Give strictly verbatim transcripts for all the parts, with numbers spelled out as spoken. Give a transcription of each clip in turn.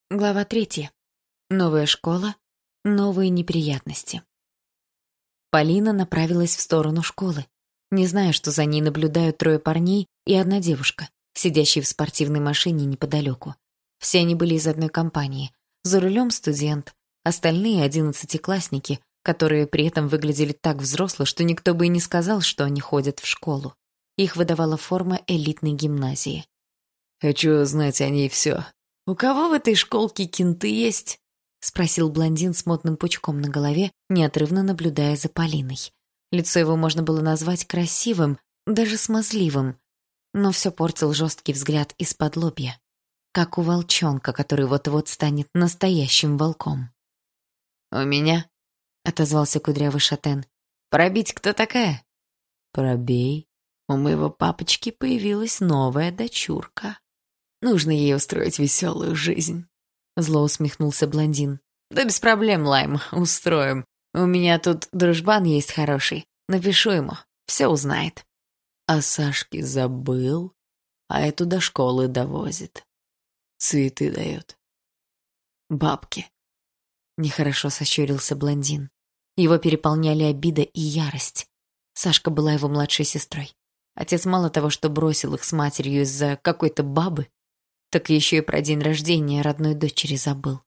Глава третья. Новая школа. Новые неприятности. Полина направилась в сторону школы, не зная, что за ней наблюдают трое парней и одна девушка, сидящие в спортивной машине неподалеку. Все они были из одной компании. За рулем студент, остальные одиннадцатиклассники, которые при этом выглядели так взросло, что никто бы и не сказал, что они ходят в школу. Их выдавала форма элитной гимназии. «Хочу знать о ней все. У кого в этой школке кенты есть?» — спросил блондин с модным пучком на голове, неотрывно наблюдая за Полиной. Лицо его можно было назвать красивым, даже смазливым, но все портил жесткий взгляд из-под лобья, как у волчонка, который вот-вот станет настоящим волком. «У меня?» — отозвался кудрявый шатен. «Пробить кто такая?» «Пробей. У моего папочки появилась новая дочурка. Нужно ей устроить веселую жизнь». Зло усмехнулся блондин. «Да без проблем, Лайм, устроим. У меня тут дружбан есть хороший. Напишу ему, все узнает». А Сашке забыл, а эту до школы довозит. Цветы дает. Бабки. Нехорошо сощурился блондин. Его переполняли обида и ярость. Сашка была его младшей сестрой. Отец мало того, что бросил их с матерью из-за какой-то бабы, так еще и про день рождения родной дочери забыл.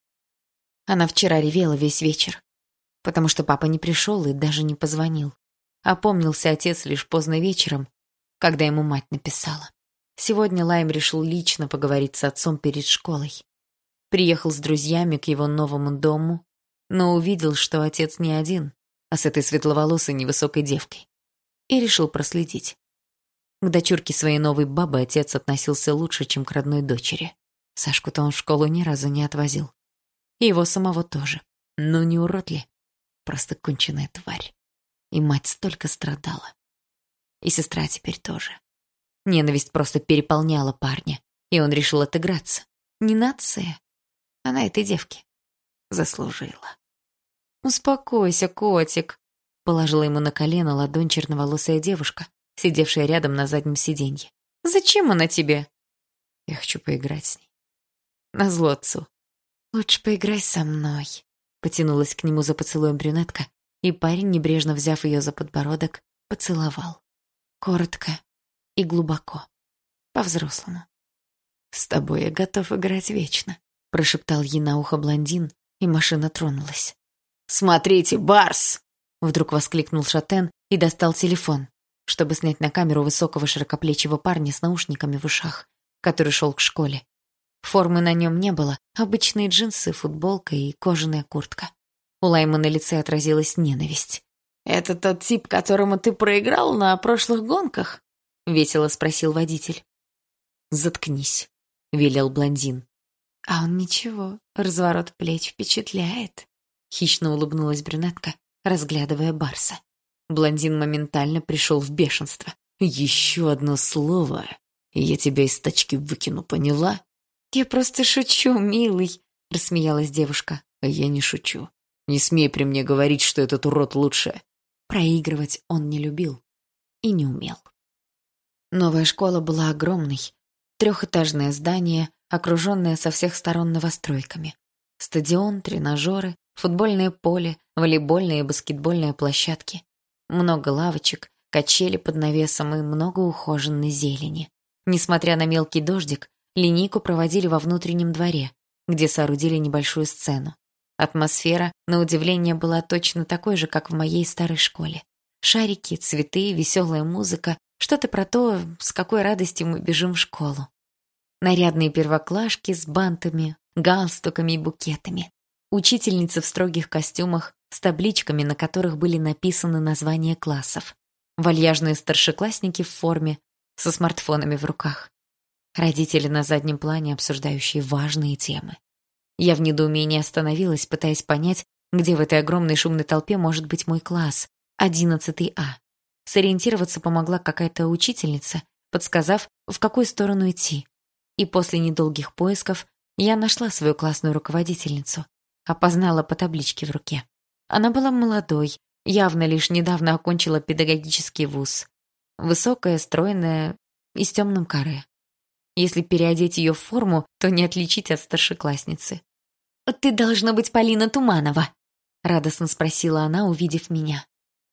Она вчера ревела весь вечер, потому что папа не пришел и даже не позвонил. Опомнился отец лишь поздно вечером, когда ему мать написала. Сегодня Лайм решил лично поговорить с отцом перед школой. Приехал с друзьями к его новому дому, но увидел, что отец не один, а с этой светловолосой невысокой девкой, и решил проследить. К дочурке своей новой бабы отец относился лучше, чем к родной дочери. Сашку-то он в школу ни разу не отвозил. И его самого тоже. Ну не урод ли? Просто конченая тварь. И мать столько страдала. И сестра теперь тоже. Ненависть просто переполняла парня, и он решил отыграться. Не нация. Она этой девке заслужила. «Успокойся, котик», — положила ему на колено ладонь черноволосая девушка, сидевшая рядом на заднем сиденье. «Зачем она тебе?» «Я хочу поиграть с ней». Назло отцу. «Лучше поиграй со мной», — потянулась к нему за поцелуем брюнетка, и парень, небрежно взяв ее за подбородок, поцеловал. Коротко и глубоко. По-взрослому. «С тобой я готов играть вечно», — прошептал ей на ухо блондин, и машина тронулась. «Смотрите, Барс!» — вдруг воскликнул шатен и достал телефон, чтобы снять на камеру высокого широкоплечего парня с наушниками в ушах, который шел к школе. Формы на нем не было, обычные джинсы, футболка и кожаная куртка. У Лайма на лице отразилась ненависть. «Это тот тип, которому ты проиграл на прошлых гонках?» — весело спросил водитель. «Заткнись», — велел блондин. «А он ничего, разворот плеч впечатляет», — хищно улыбнулась брюнетка, разглядывая Барса. Блондин моментально пришел в бешенство. «Еще одно слово, и я тебя из тачки выкину, поняла?» «Я просто шучу, милый», — рассмеялась девушка. «А я не шучу. Не смей при мне говорить, что этот урод лучше». Проигрывать он не любил и не умел. Новая школа была огромной. Трехэтажное здание, окруженное со всех сторон новостройками. Стадион, тренажеры, футбольное поле, волейбольные и баскетбольные площадки. Много лавочек, качели под навесом и много ухоженной зелени. Несмотря на мелкий дождик, линейку проводили во внутреннем дворе, где соорудили небольшую сцену. Атмосфера, на удивление, была точно такой же, как в моей старой школе. Шарики, цветы, веселая музыка, что-то про то, с какой радостью мы бежим в школу. Нарядные первоклашки с бантами, галстуками и букетами. Учительницы в строгих костюмах с табличками, на которых были написаны названия классов. Вальяжные старшеклассники в форме, со смартфонами в руках. Родители на заднем плане, обсуждающие важные темы. Я в недоумении остановилась, пытаясь понять, где в этой огромной шумной толпе может быть мой класс, одиннадцатый А. Сориентироваться помогла какая-то учительница, подсказав, в какую сторону идти. И после недолгих поисков я нашла свою классную руководительницу, опознала по табличке в руке. Она была молодой, явно лишь недавно окончила педагогический вуз. Высокая, стройная и с темным каре. Если переодеть ее в форму, то не отличить от старшеклассницы. «Ты должна быть Полина Туманова», — радостно спросила она, увидев меня.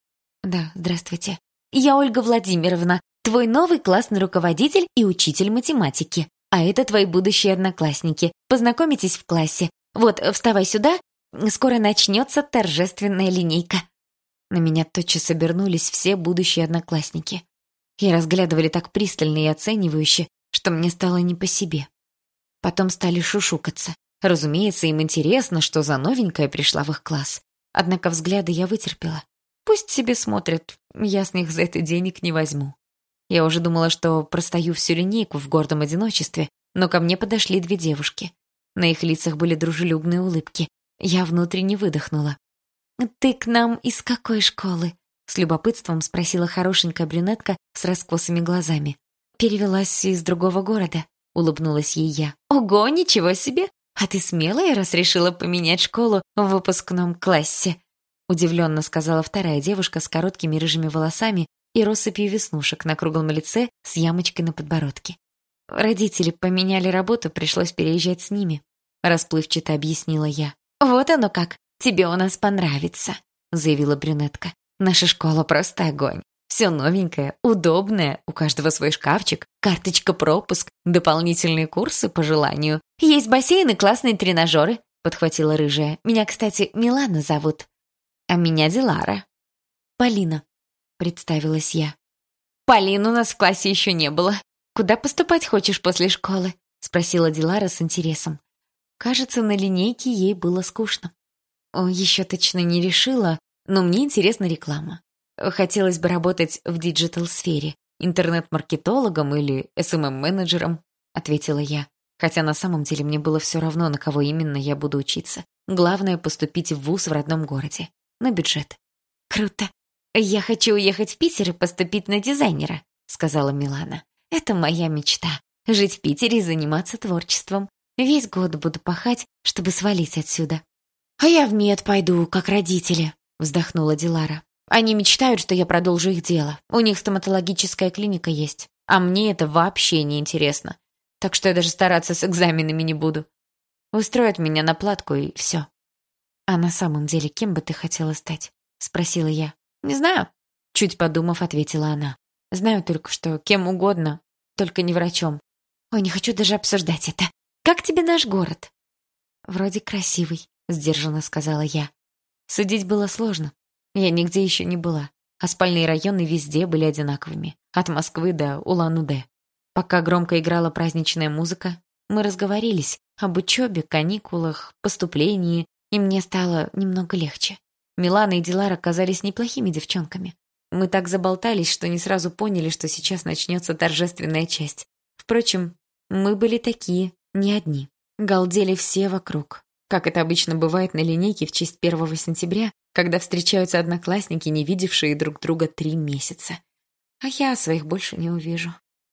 «Да, здравствуйте. Я Ольга Владимировна, твой новый классный руководитель и учитель математики. А это твои будущие одноклассники. Познакомитесь в классе. Вот, вставай сюда, скоро начнется торжественная линейка». На меня тотчас обернулись все будущие одноклассники и разглядывали так пристально и оценивающе, что мне стало не по себе. Потом стали шушукаться. Разумеется, им интересно, что за новенькая пришла в их класс. Однако взгляды я вытерпела. Пусть себе смотрят, я с них за это денег не возьму. Я уже думала, что простою всю линейку в гордом одиночестве, но ко мне подошли две девушки. На их лицах были дружелюбные улыбки. Я внутренне выдохнула. «Ты к нам из какой школы?» С любопытством спросила хорошенькая брюнетка с раскосыми глазами. «Перевелась из другого города», — улыбнулась ей я. «Ого, ничего себе! А ты смелая, раз решила поменять школу в выпускном классе?» Удивленно сказала вторая девушка с короткими рыжими волосами и россыпью веснушек на круглом лице с ямочкой на подбородке. «Родители поменяли работу, пришлось переезжать с ними», — расплывчато объяснила я. «Вот оно как! Тебе у нас понравится», — заявила брюнетка. «Наша школа просто огонь. Все новенькое, удобное, у каждого свой шкафчик, карточка-пропуск, дополнительные курсы по желанию. Есть бассейн и классные тренажеры», — подхватила рыжая. «Меня, кстати, Милана зовут». «А меня Дилара». «Полина», — представилась я. «Полин у нас в классе еще не было. Куда поступать хочешь после школы?» — спросила Дилара с интересом. Кажется, на линейке ей было скучно. О, еще точно не решила, но мне интересна реклама. Хотелось бы работать в диджитал-сфере, интернет-маркетологом или эс эм эм-менеджером, ответила я. Хотя на самом деле мне было все равно, на кого именно я буду учиться. Главное — поступить в вуз в родном городе. На бюджет. «Круто. Я хочу уехать в Питер и поступить на дизайнера», — сказала Милана. «Это моя мечта. Жить в Питере и заниматься творчеством. Весь год буду пахать, чтобы свалить отсюда». «А я в мед пойду, как родители», — вздохнула Дилара. «Они мечтают, что я продолжу их дело. У них стоматологическая клиника есть. А мне это вообще не интересно. Так что я даже стараться с экзаменами не буду. Устроят меня на платку и все». «А на самом деле кем бы ты хотела стать?» — спросила я. «Не знаю», — чуть подумав, ответила она. «Знаю только, что кем угодно, только не врачом. Ой, не хочу даже обсуждать это. Как тебе наш город?» «Вроде красивый», — сдержанно сказала я. Судить было сложно. Я нигде еще не была, а спальные районы везде были одинаковыми, от Москвы до Улан-Удэ. Пока громко играла праздничная музыка, мы разговорились об учебе, каникулах, поступлении, и мне стало немного легче. Милана и Дилара казались неплохими девчонками. Мы так заболтались, что не сразу поняли, что сейчас начнется торжественная часть. Впрочем, мы были такие, не одни. Галдели все вокруг. Как это обычно бывает на линейке в честь первого сентября, когда встречаются одноклассники, не видевшие друг друга три месяца. А я своих больше не увижу.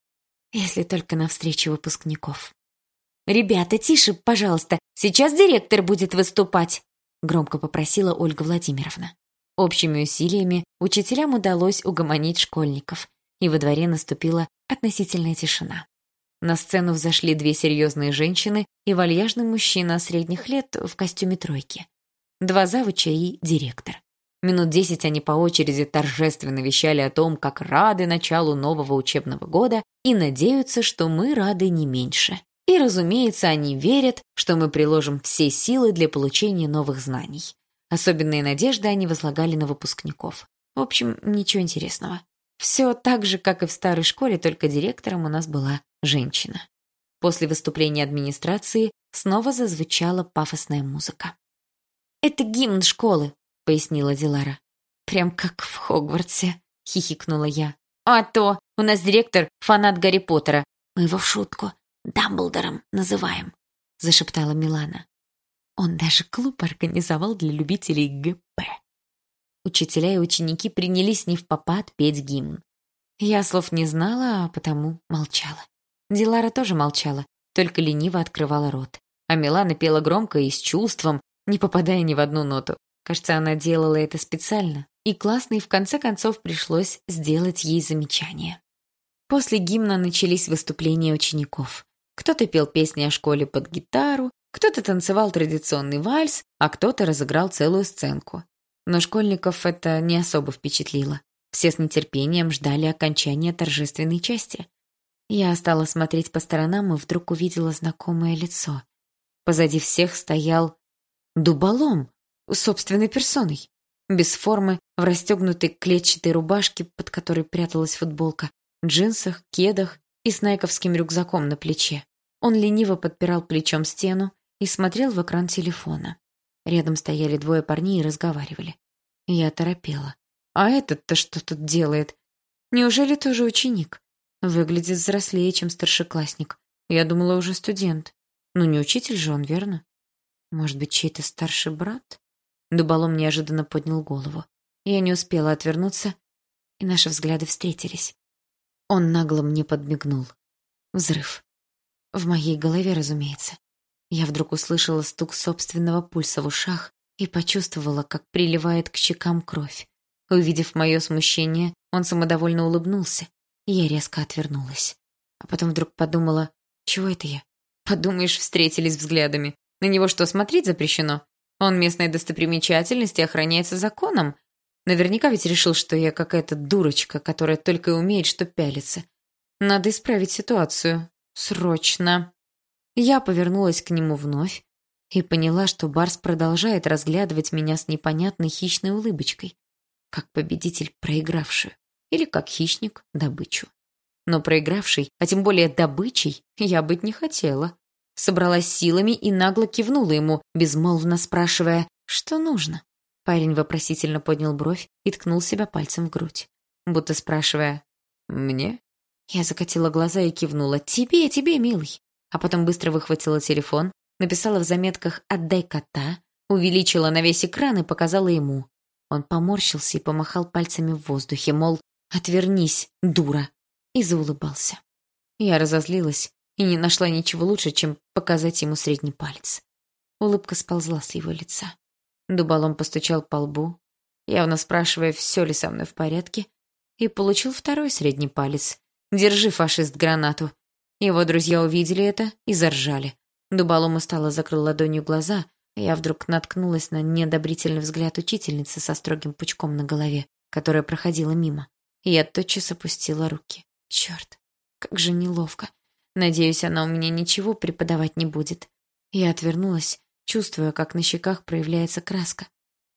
Если только на встрече выпускников. «Ребята, тише, пожалуйста, сейчас директор будет выступать», громко попросила Ольга Владимировна. Общими усилиями учителям удалось угомонить школьников, и во дворе наступила относительная тишина. На сцену взошли две серьезные женщины и вальяжный мужчина средних лет в костюме тройки. Два завуча и директор. Минут десять они по очереди торжественно вещали о том, как рады началу нового учебного года и надеются, что мы рады не меньше. И, разумеется, они верят, что мы приложим все силы для получения новых знаний. Особенные надежды они возлагали на выпускников. В общем, ничего интересного. Все так же, как и в старой школе, только директором у нас была женщина. После выступления администрации снова зазвучала пафосная музыка. «Это гимн школы», — пояснила Дилара. «Прям как в Хогвартсе», — хихикнула я. «А то! У нас директор — фанат Гарри Поттера. Мы его в шутку Дамблдором называем», — зашептала Милана. Он даже клуб организовал для любителей гэ пэ. Учителя и ученики принялись невпопад петь гимн. Я слов не знала, а потому молчала. Дилара тоже молчала, только лениво открывала рот. А Милана пела громко и с чувством, не попадая ни в одну ноту. Кажется, она делала это специально, и классно, и в конце концов пришлось сделать ей замечание. После гимна начались выступления учеников. Кто-то пел песни о школе под гитару, Кто-то танцевал традиционный вальс, а кто-то разыграл целую сценку. Но школьников это не особо впечатлило. Все с нетерпением ждали окончания торжественной части. Я стала смотреть по сторонам и вдруг увидела знакомое лицо. Позади всех стоял Дуболом, собственной персоной. Без формы, в расстегнутой клетчатой рубашке, под которой пряталась футболка, джинсах, кедах и с найковским рюкзаком на плече. Он лениво подпирал плечом стену и смотрел в экран телефона. Рядом стояли двое парней и разговаривали. Я оторопела. А этот-то что тут делает? Неужели тоже ученик? Выглядит взрослее, чем старшеклассник. Я думала, уже студент. Ну, не учитель же он, верно? Может быть, чей-то старший брат? Дуболом неожиданно поднял голову. Я не успела отвернуться, и наши взгляды встретились. Он нагло мне подмигнул. Взрыв. В моей голове, разумеется. Я вдруг услышала стук собственного пульса в ушах и почувствовала, как приливает к щекам кровь. Увидев мое смущение, он самодовольно улыбнулся, и я резко отвернулась. А потом вдруг подумала, чего это я? Подумаешь, встретились взглядами. На него что, смотреть запрещено? Он местная достопримечательность и охраняется законом. Наверняка ведь решил, что я какая-то дурочка, которая только и умеет что пялиться. Надо исправить ситуацию. Срочно. Я повернулась к нему вновь и поняла, что Барс продолжает разглядывать меня с непонятной хищной улыбочкой, как победитель проигравшую, или как хищник добычу. Но проигравшей, а тем более добычей, я быть не хотела. Собралась силами и нагло кивнула ему, безмолвно спрашивая, что нужно. Парень вопросительно поднял бровь и ткнул себя пальцем в грудь, будто спрашивая «Мне?». Я закатила глаза и кивнула «Тебе, тебе, милый». А потом быстро выхватила телефон, написала в заметках «Отдай кота», увеличила на весь экран и показала ему. Он поморщился и помахал пальцами в воздухе, мол, «Отвернись, дура», и заулыбался. Я разозлилась и не нашла ничего лучше, чем показать ему средний палец. Улыбка сползла с его лица. Дуболом постучал по лбу, явно спрашивая, все ли со мной в порядке, и получил второй средний палец. «Держи, фашист, гранату». Его друзья увидели это и заржали. Дуболом устало закрыл ладонью глаза, а я вдруг наткнулась на неодобрительный взгляд учительницы со строгим пучком на голове, которая проходила мимо. И я тотчас опустила руки. Черт, как же неловко. Надеюсь, она у меня ничего преподавать не будет. Я отвернулась, чувствуя, как на щеках проявляется краска.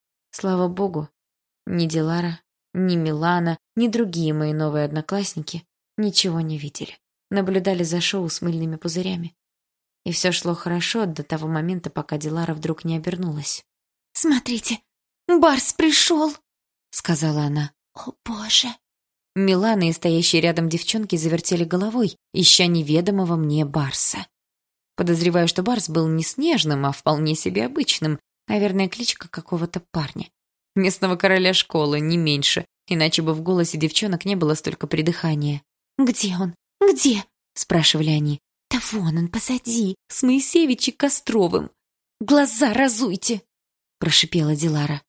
Слава богу, ни Дилара, ни Милана, ни другие мои новые одноклассники ничего не видели. Наблюдали за шоу с мыльными пузырями. И все шло хорошо до того момента, пока Дилара вдруг не обернулась. «Смотрите, Барс пришел!» — сказала она. «О, боже!» Милана и стоящие рядом девчонки завертели головой, ища неведомого мне Барса. Подозреваю, что Барс был не снежным, а вполне себе обычным, наверное, кличка какого-то парня. Местного короля школы, не меньше, иначе бы в голосе девчонок не было столько придыхания. «Где он? Где?» — спрашивали они. «Да вон он, позади, с Моисеевич и Костровым. Глаза разуйте!» — прошипела Дилара.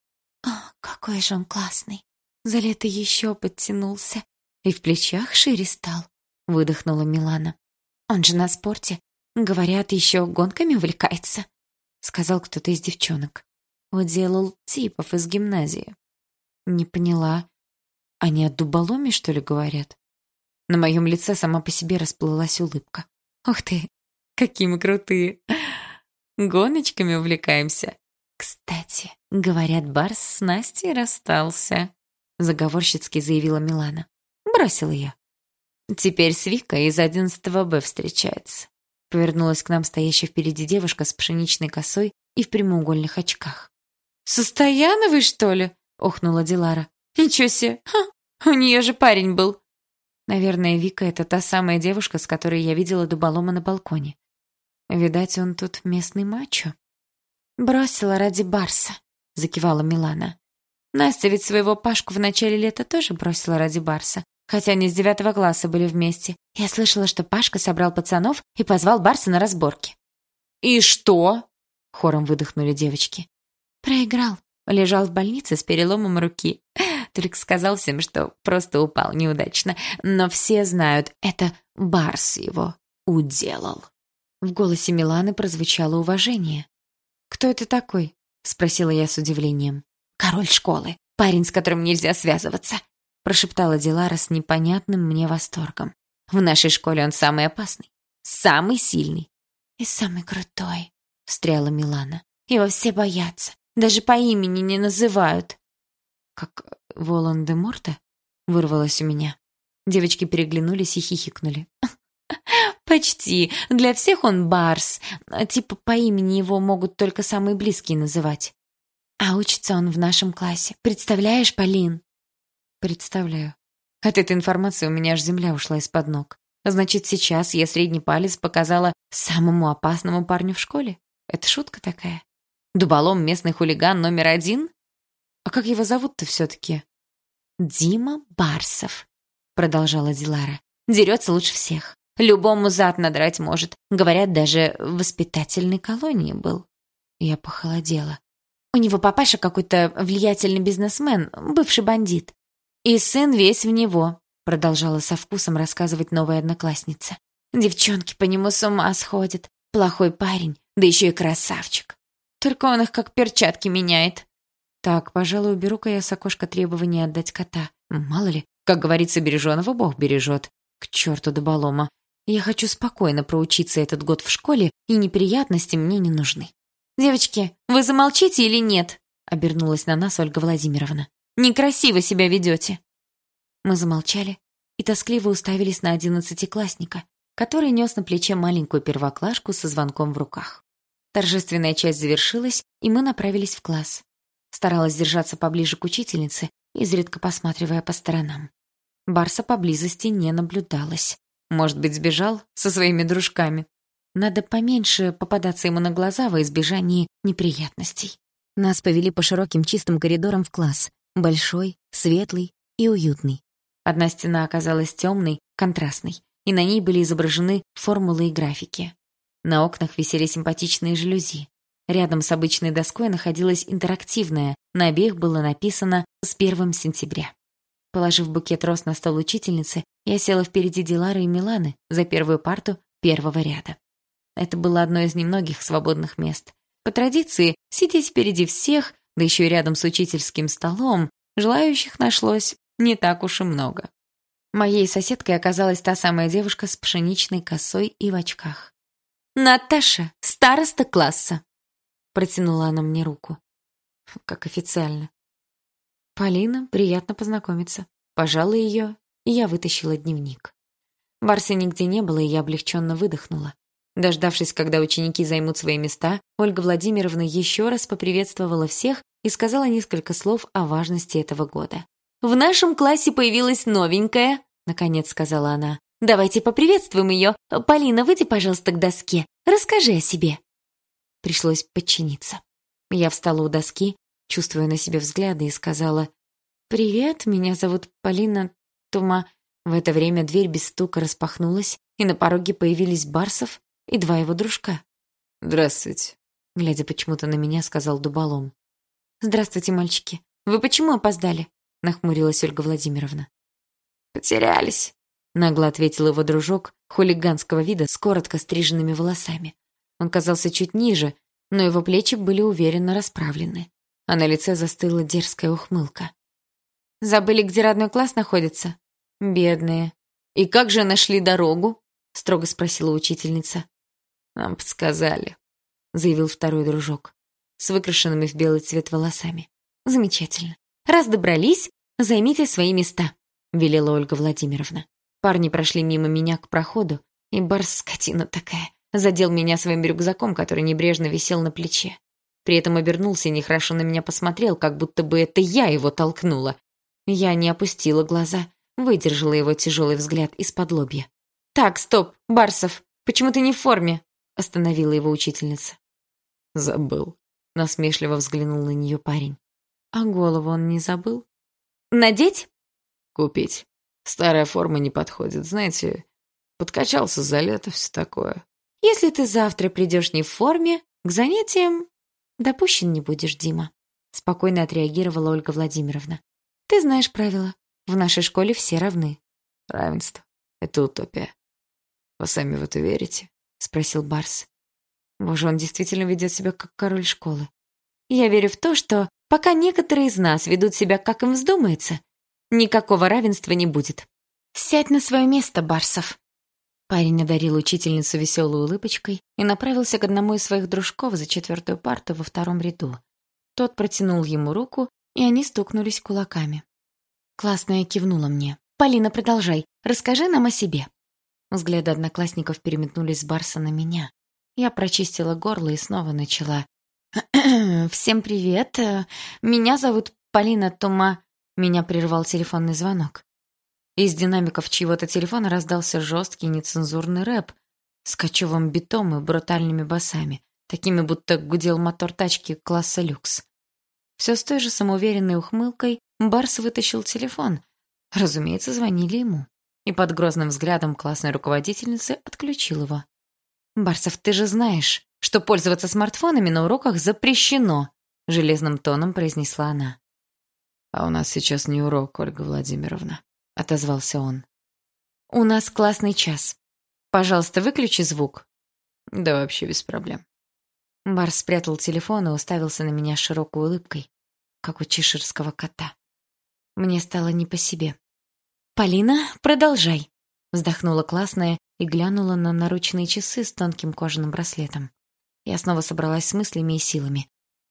«О, какой же он классный! За лето еще подтянулся и в плечах шире стал», — выдохнула Милана. «Он же на спорте, говорят, еще гонками увлекается», — сказал кто-то из девчонок. «Уделал типов из гимназии». Не поняла. Они о дуболоме, что ли, говорят? На моем лице сама по себе расплылась улыбка. «Ух ты, какие мы крутые! Гоночками увлекаемся. Кстати, говорят, Барс с Настей расстался», — заговорщицки заявила Милана. Бросила я. «Теперь с Викой из одиннадцатого Б встречается», — повернулась к нам стоящая впереди девушка с пшеничной косой и в прямоугольных очках. «Со Стояновой, что ли?» — охнула Дилара. «Ничего себе! Ха, у нее же парень был». Наверное, Вика — это та самая девушка, с которой я видела Дуболома на балконе. Видать, он тут местный мачо. «Бросила ради Барса», — закивала Милана. «Настя ведь своего Пашку в начале лета тоже бросила ради Барса, хотя они с девятого класса были вместе. Я слышала, что Пашка собрал пацанов и позвал Барса на разборки». «И что?» — хором выдохнули девочки. «Проиграл. Лежал в больнице с переломом руки. Только сказал всем, что просто упал неудачно. Но все знают, это Барс его уделал». В голосе Миланы прозвучало уважение. «Кто это такой?» — спросила я с удивлением. «Король школы, парень, с которым нельзя связываться», — прошептала Дилара с непонятным мне восторгом. «В нашей школе он самый опасный, самый сильный и самый крутой», — встряла Милана. «Его все боятся, даже по имени не называют». «Как Волан-де-Морта?» — вырвалось у меня. Девочки переглянулись и хихикнули. «Почти. Для всех он Барс. Типа по имени его могут только самые близкие называть. А учится он в нашем классе. Представляешь, Полин?» «Представляю. От этой информации у меня аж земля ушла из-под ног. Значит, сейчас я средний палец показала самому опасному парню в школе? Это шутка такая? Дуболом местный хулиган номер один? А как его зовут-то все-таки?» «Дима Барсов», — продолжала Дилара. «Дерется лучше всех. Любому зад надрать может. Говорят, даже в воспитательной колонии был». Я похолодела. «У него папаша какой-то влиятельный бизнесмен, бывший бандит. И сын весь в него», — продолжала со вкусом рассказывать новая одноклассница. «Девчонки по нему с ума сходят. Плохой парень, да еще и красавчик. Только он их как перчатки меняет». «Так, пожалуй, уберу-ка я с окошка требования отдать кота. Мало ли, как говорится, береженого Бог бережет. К черту дуболома. Я хочу спокойно проучиться этот год в школе, и неприятности мне не нужны». «Девочки, вы замолчите или нет?» — обернулась на нас Ольга Владимировна. «Некрасиво себя ведете». Мы замолчали и тоскливо уставились на одиннадцатиклассника, который нес на плече маленькую первоклашку со звонком в руках. Торжественная часть завершилась, и мы направились в класс. Старалась держаться поближе к учительнице, изредка посматривая по сторонам. Барса поблизости не наблюдалось. Может быть, сбежал со своими дружками. Надо поменьше попадаться ему на глаза во избежании неприятностей. Нас повели по широким чистым коридорам в класс. Большой, светлый и уютный. Одна стена оказалась темной, контрастной, и на ней были изображены формулы и графики. На окнах висели симпатичные жалюзи. Рядом с обычной доской находилась интерактивная, на обеих было написано «С первым сентября». Положив букет роз на стол учительницы, я села впереди Дилары и Миланы за первую парту первого ряда. Это было одно из немногих свободных мест. По традиции, сидеть впереди всех, да еще и рядом с учительским столом, желающих нашлось не так уж и много. Моей соседкой оказалась та самая девушка с пшеничной косой и в очках. «Наташа, староста класса!» Протянула она мне руку. Как официально. «Полина, приятно познакомиться». Пожала ее, и я вытащила дневник. Барса нигде не было, и я облегченно выдохнула. Дождавшись, когда ученики займут свои места, Ольга Владимировна еще раз поприветствовала всех и сказала несколько слов о важности этого года. «В нашем классе появилась новенькая», — наконец сказала она. «Давайте поприветствуем ее. Полина, выйди, пожалуйста, к доске. Расскажи о себе». Пришлось подчиниться. Я встала у доски, чувствуя на себе взгляды, и сказала: «Привет, меня зовут Полина Тума». В это время дверь без стука распахнулась, и на пороге появились Барсов и два его дружка. «Здравствуйте», — глядя почему-то на меня, сказал дуболом. «Здравствуйте, мальчики. Вы почему опоздали?» — нахмурилась Ольга Владимировна. «Потерялись», — нагло ответил его дружок, хулиганского вида с коротко стриженными волосами. Он казался чуть ниже, но его плечи были уверенно расправлены, а на лице застыла дерзкая ухмылка. «Забыли, где родной класс находится? Бедные. И как же нашли дорогу?» — строго спросила учительница. «Нам подсказали», — заявил второй дружок, с выкрашенными в белый цвет волосами. «Замечательно. Раз добрались, займите свои места», — велела Ольга Владимировна. Парни прошли мимо меня к проходу, и Барс, скотина такая, задел меня своим рюкзаком, который небрежно висел на плече. При этом обернулся и нехорошо на меня посмотрел, как будто бы это я его толкнула. Я не опустила глаза, выдержала его тяжелый взгляд из-под лобья. «Так, стоп, Барсов, почему ты не в форме?» — остановила его учительница. «Забыл», — насмешливо взглянул на нее парень. «А голову он не забыл?» «Надеть?» «Купить. Старая форма не подходит, знаете, подкачался за лето, все такое». «Если ты завтра придешь не в форме, к занятиям допущен не будешь, Дима», — спокойно отреагировала Ольга Владимировна. «Ты знаешь правила. В нашей школе все равны». «Равенство — это утопия. Вы сами в это верите?» спросил Барс. Боже, он действительно ведет себя как король школы. Я верю в то, что пока некоторые из нас ведут себя как им вздумается, никакого равенства не будет. Сядь на свое место, Барсов. Парень одарил учительницу веселой улыбочкой и направился к одному из своих дружков за четвертую парту во втором ряду. Тот протянул ему руку, и они стукнулись кулаками. Классная кивнула мне. «Полина, продолжай. Расскажи нам о себе». Взгляды одноклассников переметнулись с Барса на меня. Я прочистила горло и снова начала. «Всем привет. Меня зовут Полина Тума...» Меня прервал телефонный звонок. Из динамиков чьего-то телефона раздался жесткий нецензурный рэп с кочевым битом и брутальными басами, такими будто гудел мотор тачки класса люкс. Все с той же самоуверенной ухмылкой Барс вытащил телефон. Разумеется, звонили ему. И под грозным взглядом классной руководительницы отключил его. «Барсов, ты же знаешь, что пользоваться смартфонами на уроках запрещено», — железным тоном произнесла она. «А у нас сейчас не урок, Ольга Владимировна», — отозвался он. «У нас классный час. Пожалуйста, выключи звук». «Да вообще без проблем». Барс спрятал телефон и уставился на меня с широкой улыбкой, как у чеширского кота. Мне стало не по себе. «Полина, продолжай», — вздохнула классная и глянула на наручные часы с тонким кожаным браслетом. Я снова собралась с мыслями и силами.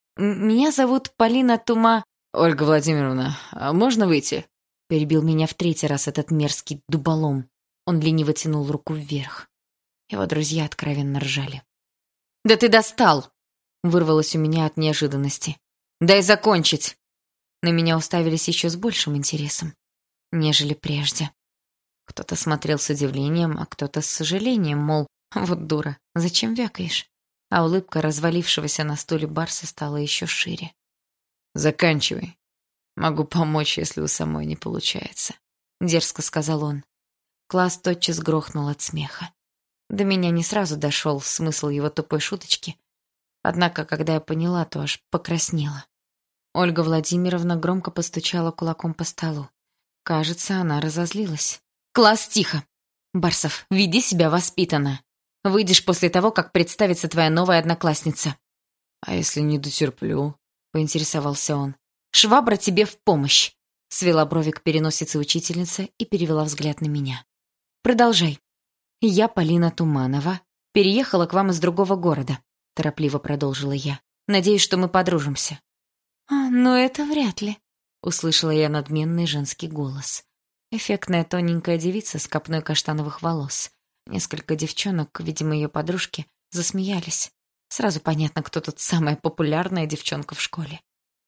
«Меня зовут Полина Тума...» «Ольга Владимировна, а можно выйти?» Перебил меня в третий раз этот мерзкий дуболом. Он лениво тянул руку вверх. Его друзья откровенно ржали. «Да ты достал!» Вырвалось у меня от неожиданности. «Дай закончить!» На меня уставились еще с большим интересом, нежели прежде. Кто-то смотрел с удивлением, а кто-то с сожалением, мол, вот дура, зачем вякаешь? А улыбка развалившегося на стуле Барса стала еще шире. «Заканчивай. Могу помочь, если у самой не получается», — дерзко сказал он. Класс тотчас грохнул от смеха. До меня не сразу дошел смысл его тупой шуточки. Однако, когда я поняла, то аж покраснела. Ольга Владимировна громко постучала кулаком по столу. Кажется, она разозлилась. «Класс, тихо! Барсов, веди себя воспитанно. Выйдешь после того, как представится твоя новая одноклассница». «А если не дотерплю?» — поинтересовался он. «Швабра тебе в помощь!» — свела брови к переносице учительница и перевела взгляд на меня. «Продолжай. Я, Полина Туманова, переехала к вам из другого города», — торопливо продолжила я. «Надеюсь, что мы подружимся». «А, ну это вряд ли», — услышала я надменный женский голос. Эффектная тоненькая девица с копной каштановых волос. Несколько девчонок, видимо, ее подружки, засмеялись. Сразу понятно, кто тут самая популярная девчонка в школе.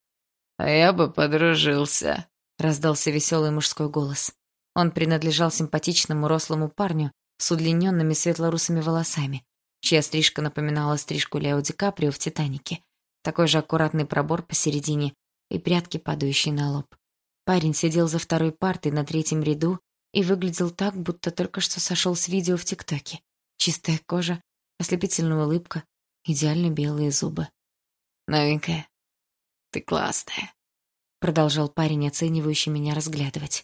«А я бы подружился», — раздался веселый мужской голос. Он принадлежал симпатичному рослому парню с удлиненными светлорусыми волосами, чья стрижка напоминала стрижку Лео Ди Каприо в «Титанике». Такой же аккуратный пробор посередине и прядки, падающие на лоб. Парень сидел за второй партой на третьем ряду и выглядел так, будто только что сошел с видео в ТикТоке. Чистая кожа, ослепительная улыбка, идеально белые зубы. «Новенькая, ты классная», — продолжал парень, оценивающий меня разглядывать.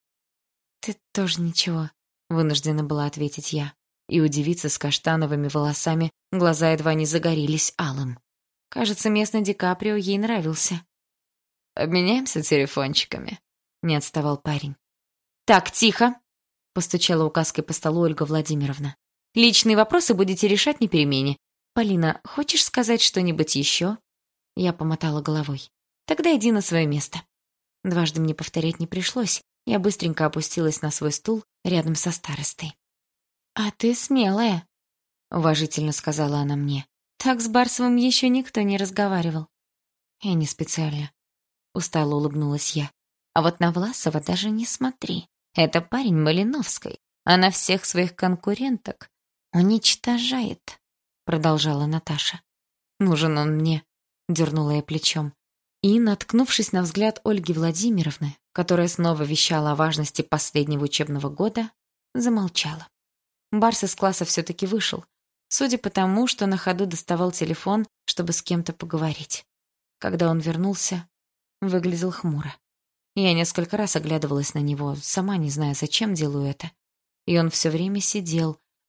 «Ты тоже ничего», — вынуждена была ответить я. И у девицы с каштановыми волосами глаза едва не загорелись алым. Кажется, местный Ди Каприо ей нравился. «Обменяемся телефончиками?» — не отставал парень. «Так, тихо!» — постучала указкой по столу Ольга Владимировна. «Личные вопросы будете решать на перемене. Полина, хочешь сказать что-нибудь еще?» Я помотала головой. «Тогда иди на свое место». Дважды мне повторять не пришлось. Я быстренько опустилась на свой стул рядом со старостой. «А ты смелая», — уважительно сказала она мне. «Так с Барсовым еще никто не разговаривал». «Я не специально», — устало улыбнулась я. «А вот на Власова даже не смотри. Это парень Малиновской. Она всех своих конкуренток уничтожает», — продолжала Наташа. «Нужен он мне», — дернула я плечом. И, наткнувшись на взгляд Ольги Владимировны, которая снова вещала о важности последнего учебного года, замолчала. Барс из класса все-таки вышел, судя по тому, что на ходу доставал телефон, чтобы с кем-то поговорить. Когда он вернулся, выглядел хмуро. Я несколько раз оглядывалась на него, сама не зная, зачем делаю это. И он все время сидел,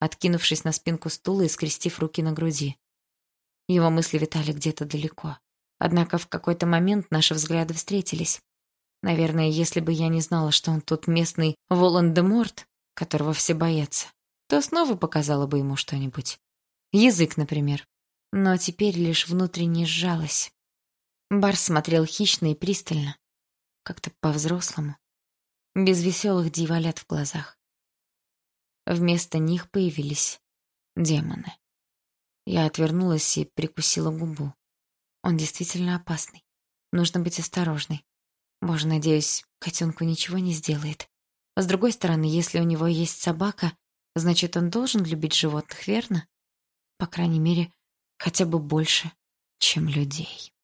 откинувшись на спинку стула и скрестив руки на груди. Его мысли витали где-то далеко. Однако в какой-то момент наши взгляды встретились. Наверное, если бы я не знала, что он тут местный Волан-де-Морт, которого все боятся, то снова показала бы ему что-нибудь. Язык, например. Но теперь лишь внутренне сжалась. Барс смотрел хищно и пристально, как-то по-взрослому, без веселых дьяволят в глазах. Вместо них появились демоны. Я отвернулась и прикусила губу. Он действительно опасный. Нужно быть осторожной. Боже, надеюсь, котенку ничего не сделает. С другой стороны, если у него есть собака, значит, он должен любить животных, верно? По крайней мере, хотя бы больше, чем людей.